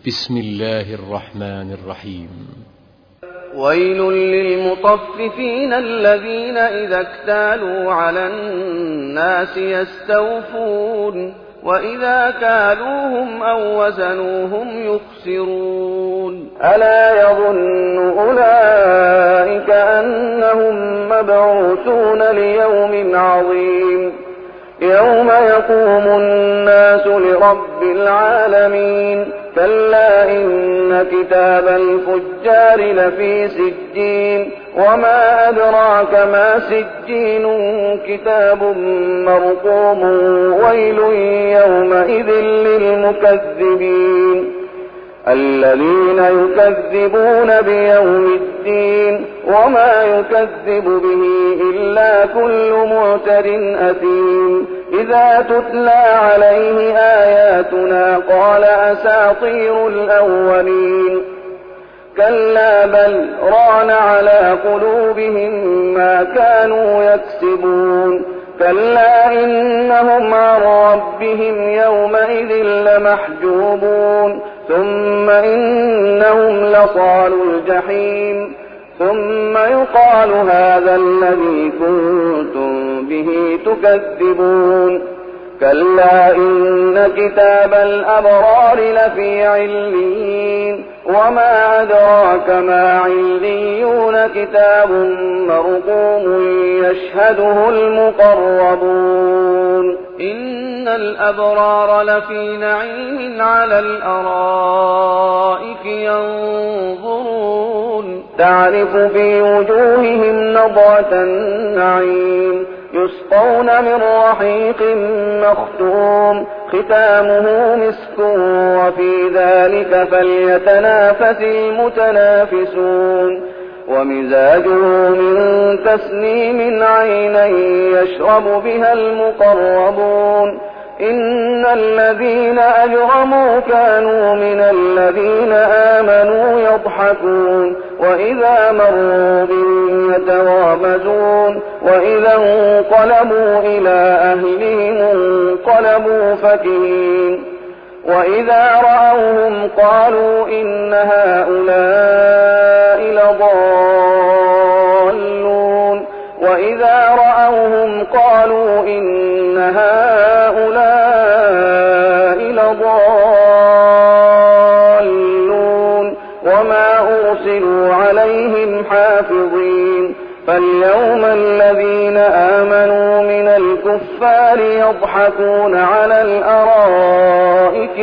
بسم الله الرحمن الرحيم. ويل للمطففين الذين إذا اكتالوا على الناس يستوفون وإذا كالوهم أو وزنوهم يخسرون. ألا يظن أولئك أنهم مبعوثون ليوم عظيم يوم يقوم الناس لرب العالمين. كلا إن كتاب الفجار لفي سجين وما أدراك ما سجين كتاب مرقوم ويل يومئذ للمكذبين الذين يكذبون بيوم الدين وما يكذب به إلا كل معتد أثيم. إذا تتلى عليه آياتنا قال أساطير الأولين. كلا بل ران على قلوبهم ما كانوا يكسبون. كلا إنهم عن ربهم يومئذ لمحجوبون ثم إنهم لصالوا الجحيم ثم يقال هذا الذي كنتم به تكذبون. كلا إن كتاب الأبرار لفي عليين وما أدراك ما عليون كتاب مرقوم يشهده المقربون. إن الأبرار لفي نعيم على الأرائك ينظرون تعرف في وجوههم نضرة النعيم يسقون من رحيق مختوم ختامه مسك وفي ذلك فليتنافس المتنافسون. ومزاجه من تسنيم عينا يشرب بها المقربون. إن الذين أجرموا كانوا من الذين آمنوا يضحكون وإذا مروا بهم يتغامزون وإذا انقلبوا إلى أهلهم انقلبوا فكهين. وإذا رأوهم قالوا إن هؤلاء لضالون وإذا رأوهم قالوا إن هؤلاء لضالون وما أرسلوا عليهم حافظين. فاليوم الذين آمنوا من الكفار يضحكون على الأرائك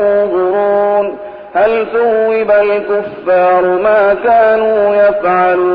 ينظرون هل ثوب الكفار ما كانوا يفعلون.